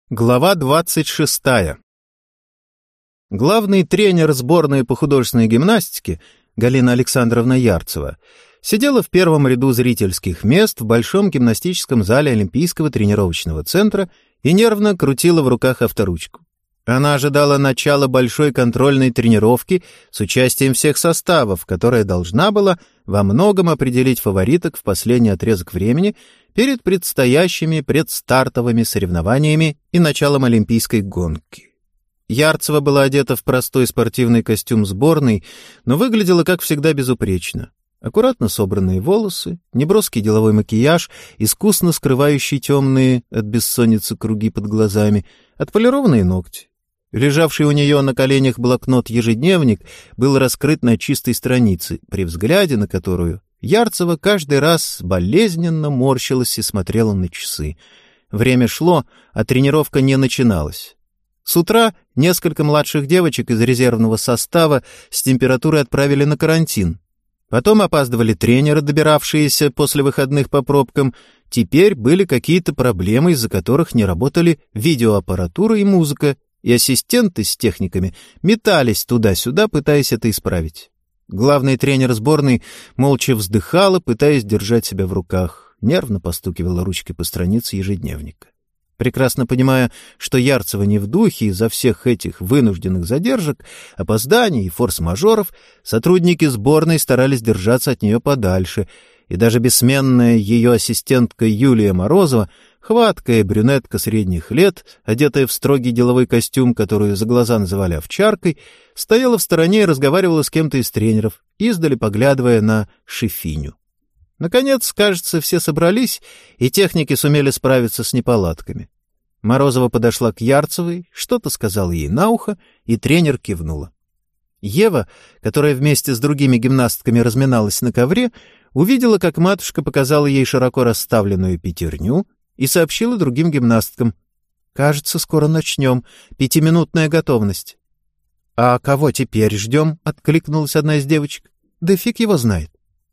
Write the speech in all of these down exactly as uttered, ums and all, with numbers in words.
Глава двадцать шестая. Главный тренер сборной по художественной гимнастике Галина Александровна Ярцева сидела в первом ряду зрительских мест в большом гимнастическом зале Олимпийского тренировочного центра и нервно крутила в руках авторучку. Она ожидала начала большой контрольной тренировки с участием всех составов, которая должна была во многом определить фавориток в последний отрезок времени перед предстоящими предстартовыми соревнованиями и началом олимпийской гонки. Ярцева была одета в простой спортивный костюм сборной, но выглядела, как всегда, безупречно. Аккуратно собранные волосы, неброский деловой макияж, искусно скрывающий темные от бессонницы круги под глазами, отполированные ногти. Лежавший у нее на коленях блокнот-ежедневник был раскрыт на чистой странице, при взгляде на которую Ярцева каждый раз болезненно морщилась и смотрела на часы. Время шло, а тренировка не начиналась. С утра несколько младших девочек из резервного состава с температурой отправили на карантин. Потом опаздывали тренеры, добиравшиеся после выходных по пробкам. Теперь были какие-то проблемы, из-за которых не работали видеоаппаратура и музыка, и ассистенты с техниками метались туда-сюда, пытаясь это исправить. Главный тренер сборной молча вздыхала, пытаясь держать себя в руках, нервно постукивала ручкой по странице ежедневника. Прекрасно понимая, что Ярцева не в духе из-за всех этих вынужденных задержек, опозданий и форс-мажоров, сотрудники сборной старались держаться от нее подальше, и даже бессменная ее ассистентка Юлия Морозова, хваткая брюнетка средних лет, одетая в строгий деловой костюм, которую за глаза называли овчаркой, стояла в стороне и разговаривала с кем-то из тренеров, издали поглядывая на Шефиню. Наконец, кажется, все собрались, и техники сумели справиться с неполадками. Морозова подошла к Ярцевой, что-то сказала ей на ухо, и тренер кивнула. Ева, которая вместе с другими гимнастками разминалась на ковре, увидела, как матушка показала ей широко расставленную пятерню и сообщила другим гимнасткам: «Кажется, скоро начнем. Пятиминутная готовность». «А кого теперь ждем?» — откликнулась одна из девочек. «Да фиг его знает».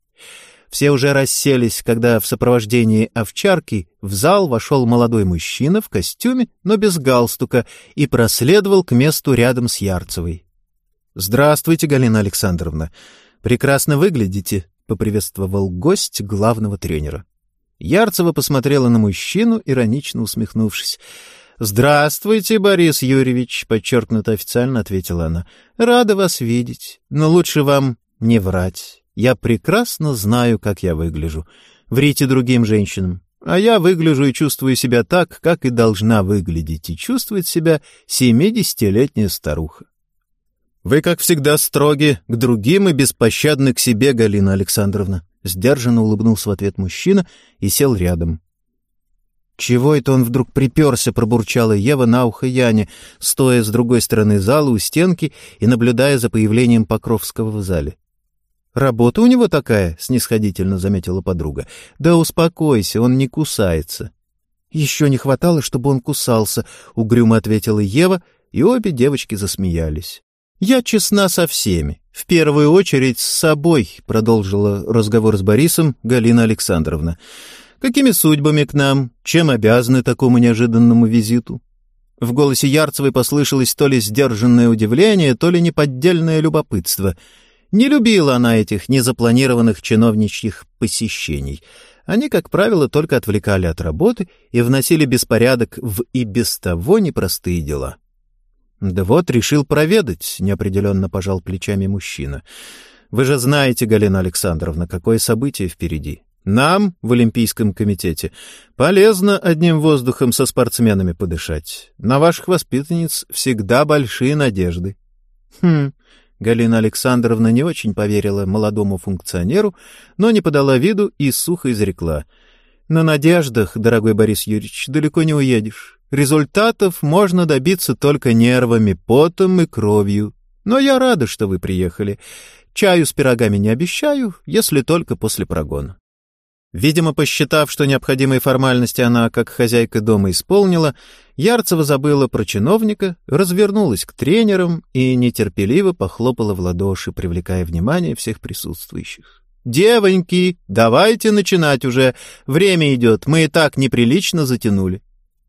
Все уже расселись, когда в сопровождении овчарки в зал вошел молодой мужчина в костюме, но без галстука, и проследовал к месту рядом с Ярцевой. «Здравствуйте, Галина Александровна. Прекрасно выглядите», — поприветствовал гость главного тренера. Ярцева посмотрела на мужчину, иронично усмехнувшись. «Здравствуйте, Борис Юрьевич», — подчеркнуто официально ответила она. «Рада вас видеть, но лучше вам не врать. Я прекрасно знаю, как я выгляжу. Врите другим женщинам. А я выгляжу и чувствую себя так, как и должна выглядеть, и чувствует себя семидесятилетняя старуха». «Вы, как всегда, строги к другим и беспощадны к себе, Галина Александровна», — сдержанно улыбнулся в ответ мужчина и сел рядом. «Чего это он вдруг приперся?» — пробурчала Ева на ухо Яне, стоя с другой стороны зала у стенки и наблюдая за появлением Покровского в зале. «Работа у него такая», — снисходительно заметила подруга. «Да успокойся, он не кусается». «Еще не хватало, чтобы он кусался», — угрюмо ответила Ева, и обе девочки засмеялись. «Я честна со всеми. В первую очередь с собой», — продолжила разговор с Борисом Галина Александровна. «Какими судьбами к нам? Чем обязаны такому неожиданному визиту?» В голосе Ярцевой послышалось то ли сдержанное удивление, то ли неподдельное любопытство. Не любила она этих незапланированных чиновничьих посещений. Они, как правило, только отвлекали от работы и вносили беспорядок в и без того непростые дела. «Да вот, решил проведать», — неопределенно пожал плечами мужчина. «Вы же знаете, Галина Александровна, какое событие впереди. Нам, в Олимпийском комитете, полезно одним воздухом со спортсменами подышать. На ваших воспитанниц всегда большие надежды». «Хм...» Галина Александровна не очень поверила молодому функционеру, но не подала виду и сухо изрекла: «На надеждах, дорогой Борис Юрьевич, далеко не уедешь. Результатов можно добиться только нервами, потом и кровью. Но я рада, что вы приехали. Чаю с пирогами не обещаю, если только после прогона». Видимо, посчитав, что необходимые формальности она, как хозяйка дома, исполнила, Ярцева забыла про чиновника, развернулась к тренерам и нетерпеливо похлопала в ладоши, привлекая внимание всех присутствующих. «Девоньки, давайте начинать уже. Время идет, мы и так неприлично затянули».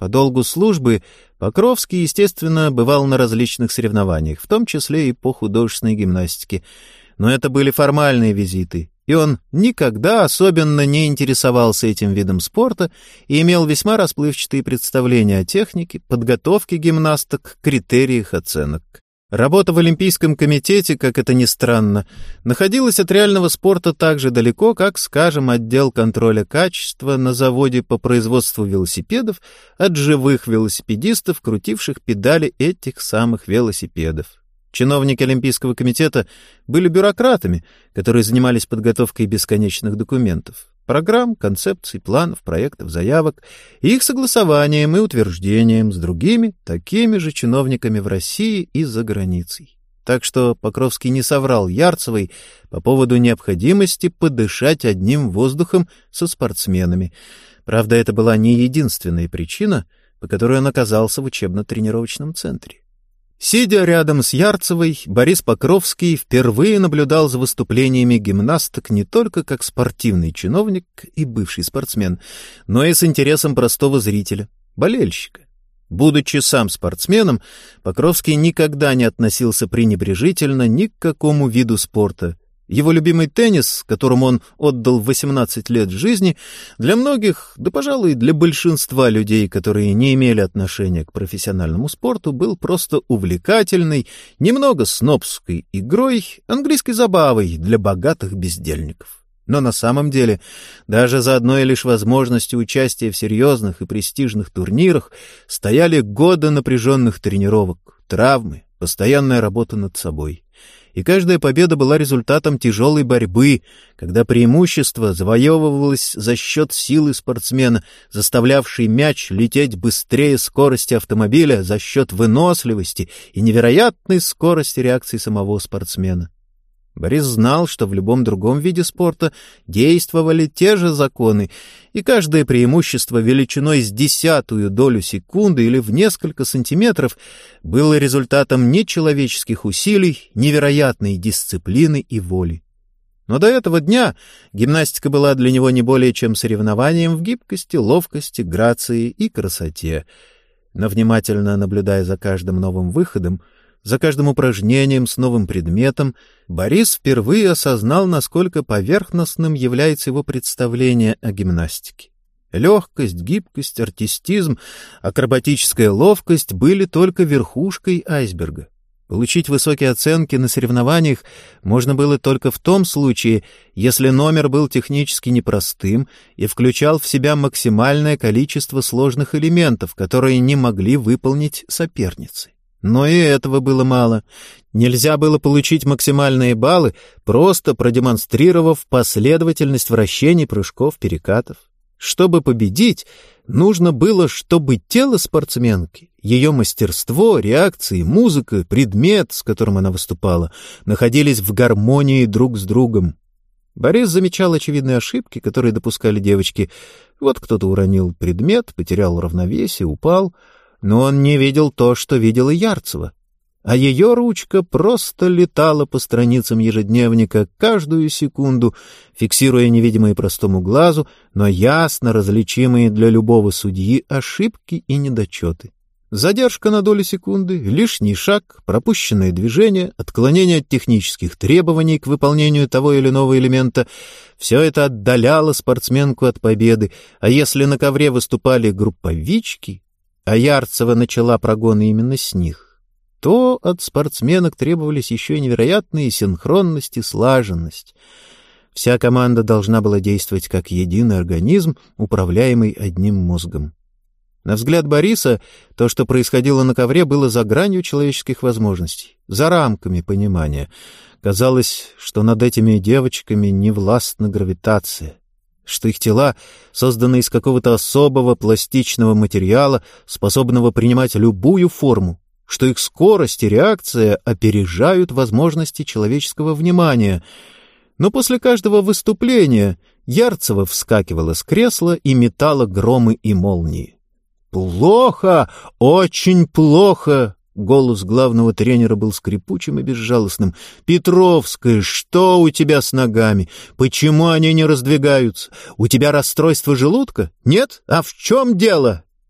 По долгу службы Покровский, естественно, бывал на различных соревнованиях, в том числе и по художественной гимнастике. Но это были формальные визиты, и он никогда особенно не интересовался этим видом спорта и имел весьма расплывчатые представления о технике, подготовке гимнасток, критериях оценок. Работа в Олимпийском комитете, как это ни странно, находилась от реального спорта так же далеко, как, скажем, отдел контроля качества на заводе по производству велосипедов от живых велосипедистов, крутивших педали этих самых велосипедов. Чиновники Олимпийского комитета были бюрократами, которые занимались подготовкой бесконечных документов, программ, концепций, планов, проектов, заявок, и их согласованием и утверждением с другими, такими же чиновниками в России и за границей. Так что Покровский не соврал Ярцевой по поводу необходимости подышать одним воздухом со спортсменами. Правда, это была не единственная причина, по которой он оказался в учебно-тренировочном центре. Сидя рядом с Ярцевой, Борис Покровский впервые наблюдал за выступлениями гимнасток не только как спортивный чиновник и бывший спортсмен, но и с интересом простого зрителя, болельщика. Будучи сам спортсменом, Покровский никогда не относился пренебрежительно ни к какому виду спорта. Его любимый теннис, которому он отдал восемнадцать лет жизни, для многих, да, пожалуй, для большинства людей, которые не имели отношения к профессиональному спорту, был просто увлекательной, немного снобской игрой, английской забавой для богатых бездельников. Но на самом деле, даже за одной лишь возможностью участия в серьезных и престижных турнирах стояли годы напряженных тренировок, травмы, постоянная работа над собой. И каждая победа была результатом тяжелой борьбы, когда преимущество завоевывалось за счет силы спортсмена, заставлявшей мяч лететь быстрее скорости автомобиля за счет выносливости и невероятной скорости реакции самого спортсмена. Борис знал, что в любом другом виде спорта действовали те же законы, и каждое преимущество величиной с десятую долю секунды или в несколько сантиметров было результатом нечеловеческих усилий, невероятной дисциплины и воли. Но до этого дня гимнастика была для него не более чем соревнованием в гибкости, ловкости, грации и красоте. Но внимательно наблюдая за каждым новым выходом, за каждым упражнением с новым предметом, Борис впервые осознал, насколько поверхностным является его представление о гимнастике. Легкость, гибкость, артистизм, акробатическая ловкость были только верхушкой айсберга. Получить высокие оценки на соревнованиях можно было только в том случае, если номер был технически непростым и включал в себя максимальное количество сложных элементов, которые не могли выполнить соперницы. Но и этого было мало. Нельзя было получить максимальные баллы, просто продемонстрировав последовательность вращений, прыжков, перекатов. Чтобы победить, нужно было, чтобы тело спортсменки, ее мастерство, реакции, музыка, предмет, с которым она выступала, находились в гармонии друг с другом. Борис замечал очевидные ошибки, которые допускали девочки. Вот кто-то уронил предмет, потерял равновесие, упал. Но он не видел то, что видела Ярцева. А ее ручка просто летала по страницам ежедневника каждую секунду, фиксируя невидимые простому глазу, но ясно различимые для любого судьи ошибки и недочеты. Задержка на долю секунды, лишний шаг, пропущенное движение, отклонение от технических требований к выполнению того или иного элемента — все это отдаляло спортсменку от победы, а если на ковре выступали групповички, а Ярцева начала прогоны именно с них, то от спортсменок требовались еще и невероятные синхронность и слаженность. Вся команда должна была действовать как единый организм, управляемый одним мозгом. На взгляд Бориса, то, что происходило на ковре, было за гранью человеческих возможностей, за рамками понимания. Казалось, что над этими девочками не властна гравитация, что их тела созданы из какого-то особого пластичного материала, способного принимать любую форму, что их скорость и реакция опережают возможности человеческого внимания. Но после каждого выступления Ярцева вскакивала с кресла и метала громы и молнии. «Плохо! Очень плохо!» Голос главного тренера был скрипучим и безжалостным. «Петровская, что у тебя с ногами? Почему они не раздвигаются? У тебя расстройство желудка? Нет? А в чем дело?»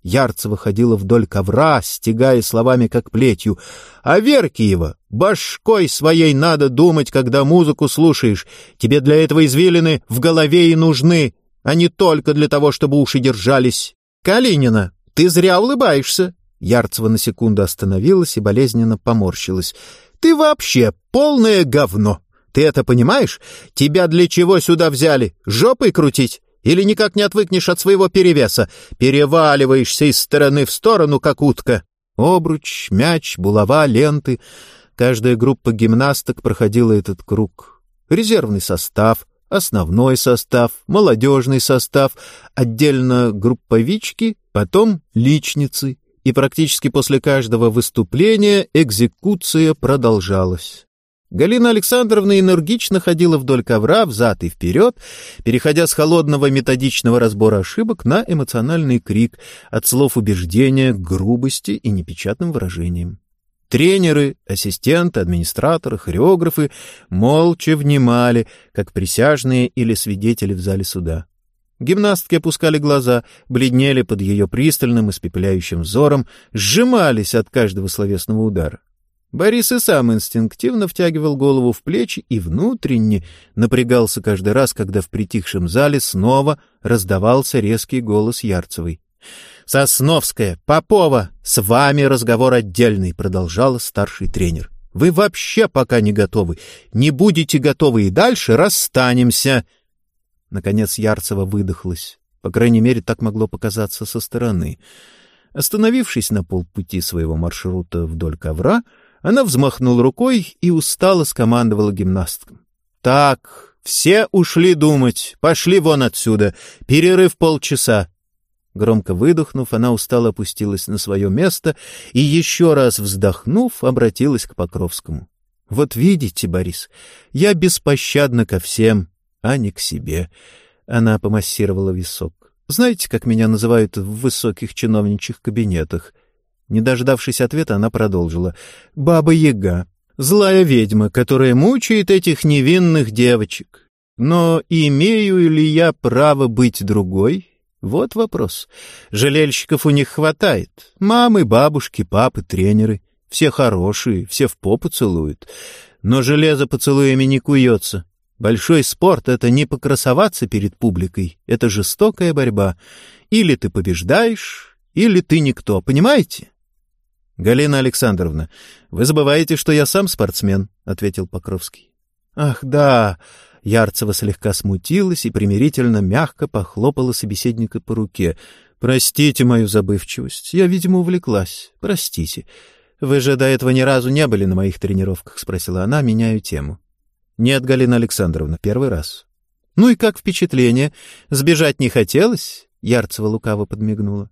Ярцева ходила вдоль ковра, стягая словами как плетью. «А Веркиева, башкой своей надо думать, когда музыку слушаешь. Тебе для этого извилины в голове и нужны, а не только для того, чтобы уши держались. Калинина, ты зря улыбаешься». Ярцева на секунду остановилась и болезненно поморщилась. «Ты вообще полное говно. Ты это понимаешь? Тебя для чего сюда взяли? Жопой крутить? Или никак не отвыкнешь от своего перевеса? Переваливаешься из стороны в сторону, как утка». Обруч, мяч, булава, ленты. Каждая группа гимнасток проходила этот круг. Резервный состав, основной состав, молодежный состав, отдельно групповички, потом личницы. И практически после каждого выступления экзекуция продолжалась. Галина Александровна энергично ходила вдоль ковра, взад и вперед, переходя с холодного методичного разбора ошибок на эмоциональный крик, от слов убеждения к грубости и непечатным выражениям. Тренеры, ассистенты, администраторы, хореографы молча внимали, как присяжные или свидетели в зале суда. Гимнастки опускали глаза, бледнели под ее пристальным, испепеляющим взором, сжимались от каждого словесного удара. Борис и сам инстинктивно втягивал голову в плечи и внутренне напрягался каждый раз, когда в притихшем зале снова раздавался резкий голос Ярцевой. «Сосновская, Попова, с вами разговор отдельный», — продолжала старший тренер. «Вы вообще пока не готовы. Не будете готовы и дальше, расстанемся». Наконец Ярцева выдохлась. По крайней мере, так могло показаться со стороны. Остановившись на полпути своего маршрута вдоль ковра, она взмахнула рукой и устало скомандовала гимнасткам. «Так, все ушли думать, пошли вон отсюда, перерыв полчаса». Громко выдохнув, она устало опустилась на свое место и, еще раз вздохнув, обратилась к Покровскому. «Вот видите, Борис, я беспощадна ко всем, а не к себе». Она помассировала висок. «Знаете, как меня называют в высоких чиновничьих кабинетах?» Не дождавшись ответа, она продолжила. «Баба-Яга, злая ведьма, которая мучает этих невинных девочек. Но имею ли я право быть другой? Вот вопрос. Жалельщиков у них хватает. Мамы, бабушки, папы, тренеры. Все хорошие, все в попу целуют. Но железо поцелуями не куется. Большой спорт — это не покрасоваться перед публикой. Это жестокая борьба. Или ты побеждаешь, или ты никто. Понимаете?» «Галина Александровна, вы забываете, что я сам спортсмен», — ответил Покровский. «Ах, да!» — Ярцева слегка смутилась и примирительно мягко похлопала собеседника по руке. «Простите мою забывчивость. Я, видимо, увлеклась. Простите. Вы же до этого ни разу не были на моих тренировках?» — спросила она, меняя тему. «Нет, Галина Александровна, первый раз». «Ну и как впечатление? Сбежать не хотелось?» — Ярцева лукаво подмигнула.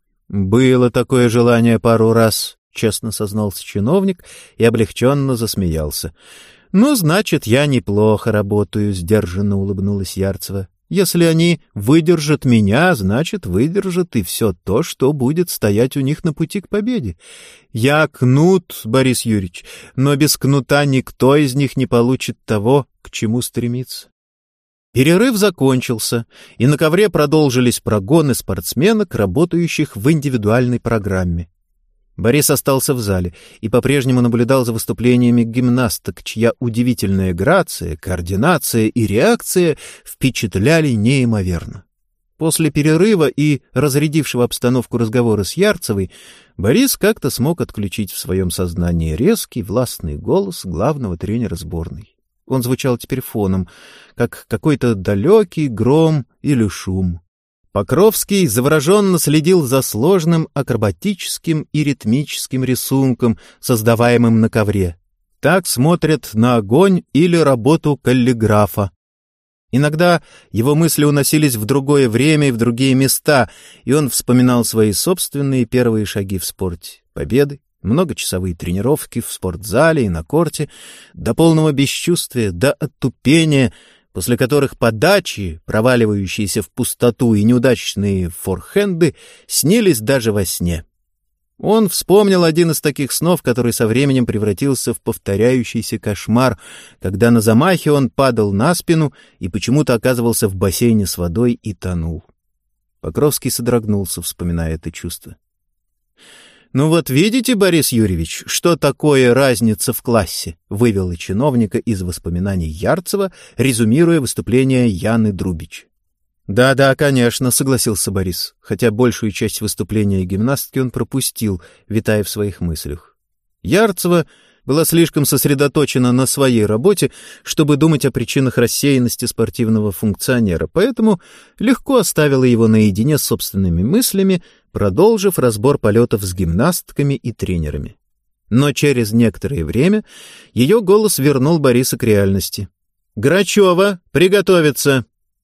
«Было такое желание пару раз», — честно сознался чиновник и облегченно засмеялся. «Ну, значит, я неплохо работаю», — сдержанно улыбнулась Ярцева. «Если они выдержат меня, значит, выдержат и все то, что будет стоять у них на пути к победе. Я кнут, Борис Юрьевич, но без кнута никто из них не получит того, к чему стремится». Перерыв закончился, и на ковре продолжились прогоны спортсменок, работающих в индивидуальной программе. Борис остался в зале и по-прежнему наблюдал за выступлениями гимнасток, чья удивительная грация, координация и реакция впечатляли неимоверно. После перерыва и разрядившего обстановку разговора с Ярцевой, Борис как-то смог отключить в своем сознании резкий, властный голос главного тренера сборной. Он звучал теперь фоном, как какой-то далекий гром или шум. Покровский завороженно следил за сложным акробатическим и ритмическим рисунком, создаваемым на ковре. Так смотрят на огонь или работу каллиграфа. Иногда его мысли уносились в другое время и в другие места, и он вспоминал свои собственные первые шаги в спорте, победы, многочасовые тренировки в спортзале и на корте, до полного бесчувствия, до оттупения, после которых подачи, проваливающиеся в пустоту, и неудачные форхенды снились даже во сне. Он вспомнил один из таких снов, который со временем превратился в повторяющийся кошмар, когда на замахе он падал на спину и почему-то оказывался в бассейне с водой и тонул. Покровский содрогнулся, вспоминая это чувство. «Ну вот видите, Борис Юрьевич, что такое разница в классе?» — вывела чиновника из воспоминаний Ярцева, резюмируя выступление Яны Друбич. «Да-да, конечно», — согласился Борис, хотя большую часть выступления гимнастки он пропустил, витая в своих мыслях. Ярцева была слишком сосредоточена на своей работе, чтобы думать о причинах рассеянности спортивного функционера, поэтому легко оставила его наедине с собственными мыслями, продолжив разбор полетов с гимнастками и тренерами. Но через некоторое время ее голос вернул Бориса к реальности. «Грачева, приготовиться!»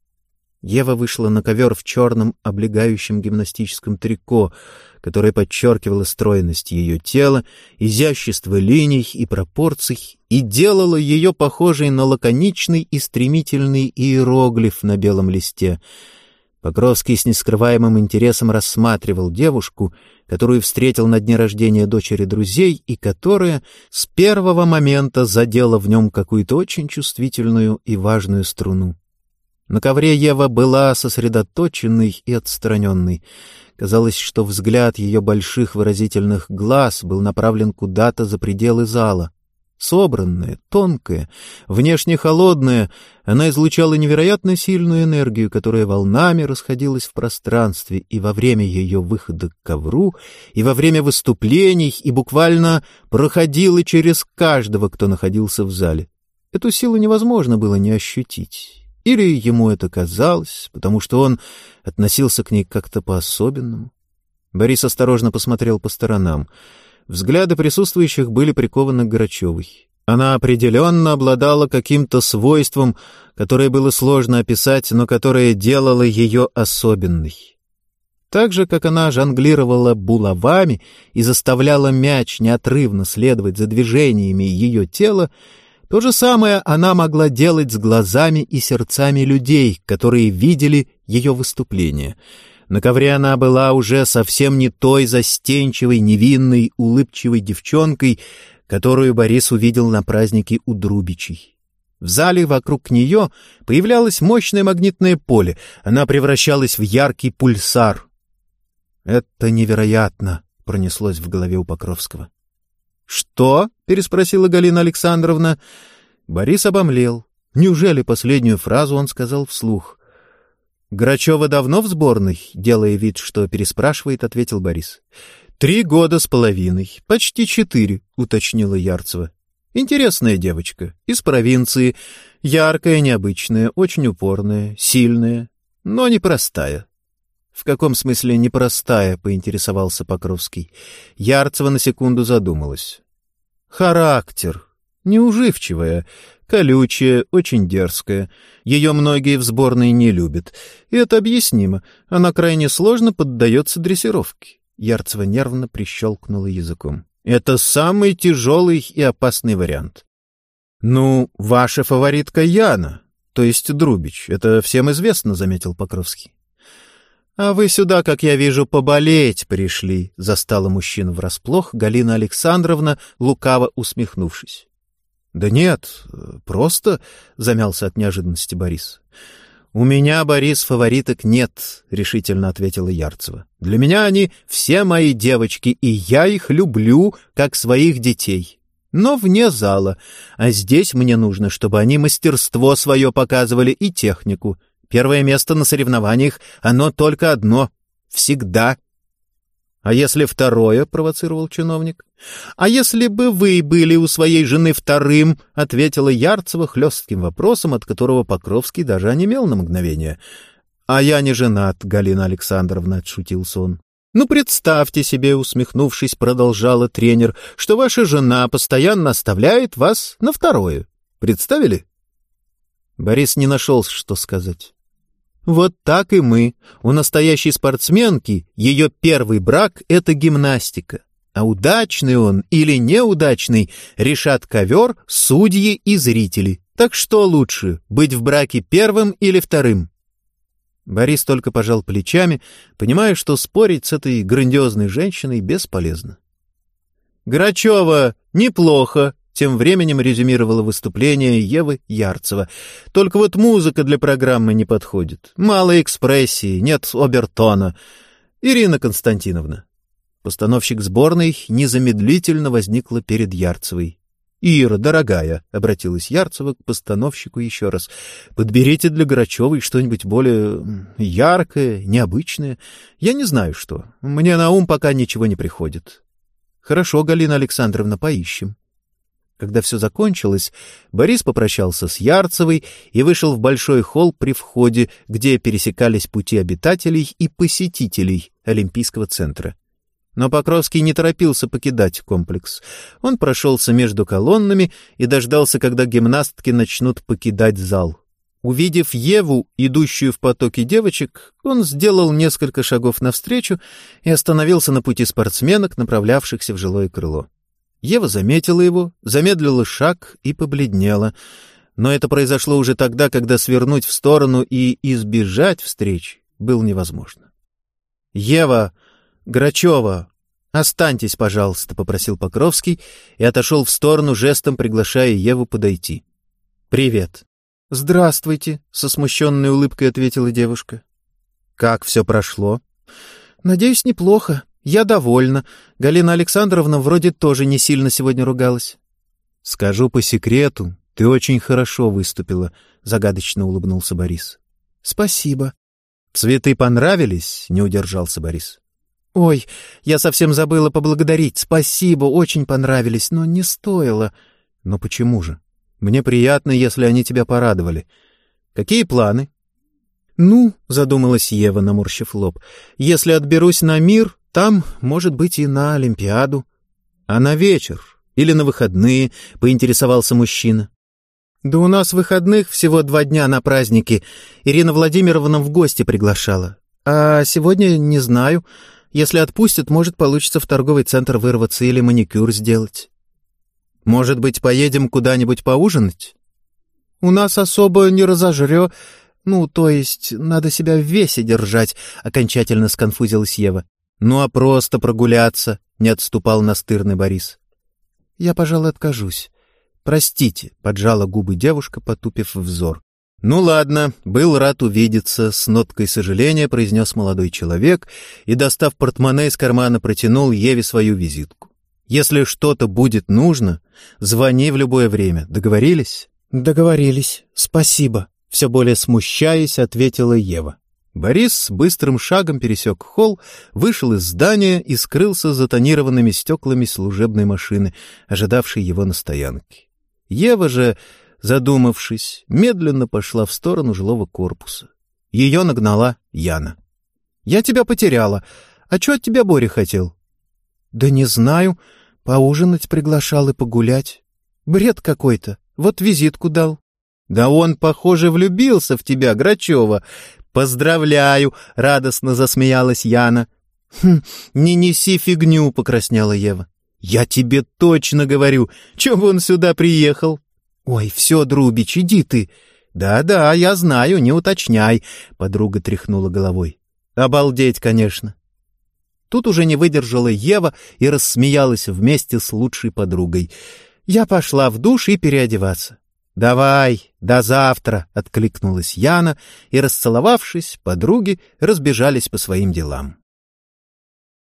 Ева вышла на ковер в черном облегающем гимнастическом трико, которое подчеркивало стройность ее тела, изящество линий и пропорций и делало ее похожей на лаконичный и стремительный иероглиф на белом листе. Покровский с нескрываемым интересом рассматривал девушку, которую встретил на дне рождения дочери друзей и которая с первого момента задела в нем какую-то очень чувствительную и важную струну. На ковре Ева была сосредоточенной и отстраненной. Казалось, что взгляд ее больших выразительных глаз был направлен куда-то за пределы зала. Собранная, тонкая, внешне холодная, она излучала невероятно сильную энергию, которая волнами расходилась в пространстве и во время ее выхода к ковру, и во время выступлений, и буквально проходила через каждого, кто находился в зале. Эту силу невозможно было не ощутить. Или ему это казалось, потому что он относился к ней как-то по-особенному. Борис осторожно посмотрел по сторонам. Взгляды присутствующих были прикованы к Грачевой. Она определенно обладала каким-то свойством, которое было сложно описать, но которое делало ее особенной. Так же, как она жонглировала булавами и заставляла мяч неотрывно следовать за движениями ее тела, то же самое она могла делать с глазами и сердцами людей, которые видели ее выступление. На ковре она была уже совсем не той застенчивой, невинной, улыбчивой девчонкой, которую Борис увидел на празднике у Друбичей. В зале вокруг нее появлялось мощное магнитное поле, она превращалась в яркий пульсар. «Это невероятно!» — пронеслось в голове у Покровского. «Что?» — переспросила Галина Александровна. Борис обомлел. Неужели последнюю фразу он сказал вслух? «Грачева давно в сборной?» — делая вид, что переспрашивает, ответил Борис. «Три года с половиной, почти четыре», — уточнила Ярцева. «Интересная девочка, из провинции, яркая, необычная, очень упорная, сильная, но непростая». «В каком смысле непростая?» — поинтересовался Покровский. Ярцева на секунду задумалась. «Характер. Неуживчивая, колючая, очень дерзкая. Ее многие в сборной не любят. И это объяснимо. Она крайне сложно поддается дрессировке». Ярцева нервно прищелкнула языком. «Это самый тяжелый и опасный вариант». «Ну, ваша фаворитка Яна, то есть Друбич. Это всем известно», — заметил Покровский. «А вы сюда, как я вижу, поболеть пришли», — застала мужчину врасплох Галина Александровна, лукаво усмехнувшись. «Да нет, просто», — замялся от неожиданности Борис. «У меня, Борис, фавориток нет», — решительно ответила Ярцева. «Для меня они все мои девочки, и я их люблю, как своих детей. Но вне зала. А здесь мне нужно, чтобы они мастерство свое показывали и технику. Первое место на соревнованиях, оно только одно. Всегда». «А если второе?» — провоцировал чиновник. «А если бы вы были у своей жены вторым?» — ответила Ярцева хлестким вопросом, от которого Покровский даже онемел на мгновение. «А я не женат, Галина Александровна», — отшутился он. «Ну, представьте себе», — усмехнувшись, продолжала тренер, «что ваша жена постоянно оставляет вас на второе. Представили?» Борис не нашел, что сказать. «Вот так и мы. У настоящей спортсменки ее первый брак — это гимнастика. А удачный он или неудачный решат ковер, судьи и зрители. Так что лучше, быть в браке первым или вторым?» Борис только пожал плечами, понимая, что спорить с этой грандиозной женщиной бесполезно. «Грачева, неплохо!» Тем временем резюмировала выступление Евы Ярцева. «Только вот музыка для программы не подходит. Мало экспрессии, нет обертона. Ирина Константиновна». Постановщик сборной незамедлительно возникла перед Ярцевой. «Ира, дорогая», — обратилась Ярцева к постановщику еще раз, — «подберите для Грачевой что-нибудь более яркое, необычное. Я не знаю, что. Мне на ум пока ничего не приходит». «Хорошо, Галина Александровна, поищем». Когда все закончилось, Борис попрощался с Ярцевой и вышел в большой холл при входе, где пересекались пути обитателей и посетителей Олимпийского центра. Но Покровский не торопился покидать комплекс. Он прошелся между колоннами и дождался, когда гимнастки начнут покидать зал. Увидев Еву, идущую в потоке девочек, он сделал несколько шагов навстречу и остановился на пути спортсменок, направлявшихся в жилое крыло. Ева заметила его, замедлила шаг и побледнела. Но это произошло уже тогда, когда свернуть в сторону и избежать встречи было невозможно. «Ева! Грачева! Останьтесь, пожалуйста», — попросил Покровский и отошел в сторону, жестом приглашая Еву подойти. «Привет». «Здравствуйте», — со смущенной улыбкой ответила девушка. «Как все прошло?» «Надеюсь, неплохо. Я довольна. Галина Александровна вроде тоже не сильно сегодня ругалась». «Скажу по секрету, ты очень хорошо выступила», — загадочно улыбнулся Борис. «Спасибо». «Цветы понравились?» — не удержался Борис. «Ой, я совсем забыла поблагодарить. Спасибо, очень понравились, но не стоило». «Но почему же? Мне приятно, если они тебя порадовали. Какие планы?» «Ну, — задумалась Ева, наморщив лоб, — если отберусь на мир, там, может быть, и на Олимпиаду». «А на вечер? Или на выходные?» — поинтересовался мужчина. «Да у нас выходных всего два дня на праздники. Ирина Владимировна в гости приглашала. А сегодня не знаю. Если отпустят, может, получится в торговый центр вырваться или маникюр сделать». «Может быть, поедем куда-нибудь поужинать?» «У нас особо не разожрё. Ну, то есть, надо себя в весе держать», — окончательно сконфузилась Ева. «Ну, а просто прогуляться», — не отступал настырный Борис. «Я, пожалуй, откажусь. Простите», — поджала губы девушка, потупив взор. «Ну ладно, был рад увидеться», — с ноткой сожаления произнес молодой человек и, достав портмоне из кармана, протянул Еве свою визитку. «Если что-то будет нужно, звони в любое время. Договорились?» «Договорились. Спасибо», — все более смущаясь, ответила Ева. Борис быстрым шагом пересек холл, вышел из здания и скрылся за тонированными стеклами служебной машины, ожидавшей его на стоянке. Ева же, задумавшись, медленно пошла в сторону жилого корпуса. Ее нагнала Яна. «Я тебя потеряла. А что от тебя Боря хотел?» «Да не знаю. Поужинать приглашал и погулять. Бред какой-то. Вот визитку дал». «Да он, похоже, влюбился в тебя, Грачева. Поздравляю!» — радостно засмеялась Яна. «Хм, не неси фигню», — покраснела Ева. «Я тебе точно говорю. Чего он сюда приехал?» «Ой, все, Друбич, иди ты». «Да-да, я знаю, не уточняй», — подруга тряхнула головой. «Обалдеть, конечно». Тут уже не выдержала Ева и рассмеялась вместе с лучшей подругой. «Я пошла в душ и переодеваться». «Давай, до завтра», — откликнулась Яна, и, расцеловавшись, подруги разбежались по своим делам.